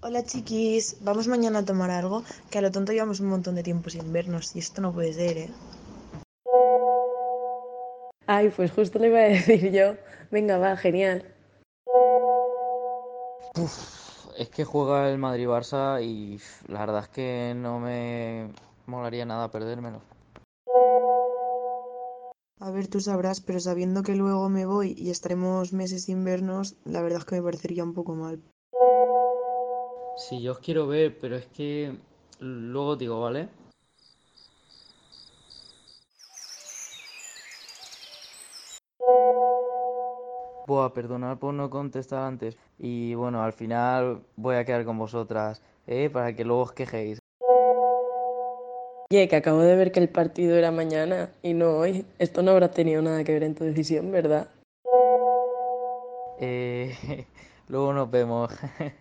Hola chiquis, vamos mañana a tomar algo, que a lo tonto llevamos un montón de tiempo sin vernos y esto no puede ser, ¿eh? Ay, pues justo le iba a decir yo. Venga, va, genial. Es que juega el Madrid-Barça y la verdad es que no me molaría nada perdérmelo. A ver, tú sabrás, pero sabiendo que luego me voy y estaremos meses sin vernos, la verdad es que me parecería un poco mal. Sí, yo os quiero ver, pero es que luego digo, ¿vale? Buah, perdonad por no contestar antes. Y bueno, al final voy a quedar con vosotras, ¿eh? Para que luego os quejéis. Oye, que acabo de ver que el partido era mañana y no hoy. Esto no habrá tenido nada que ver en tu decisión, ¿verdad? Luego nos vemos.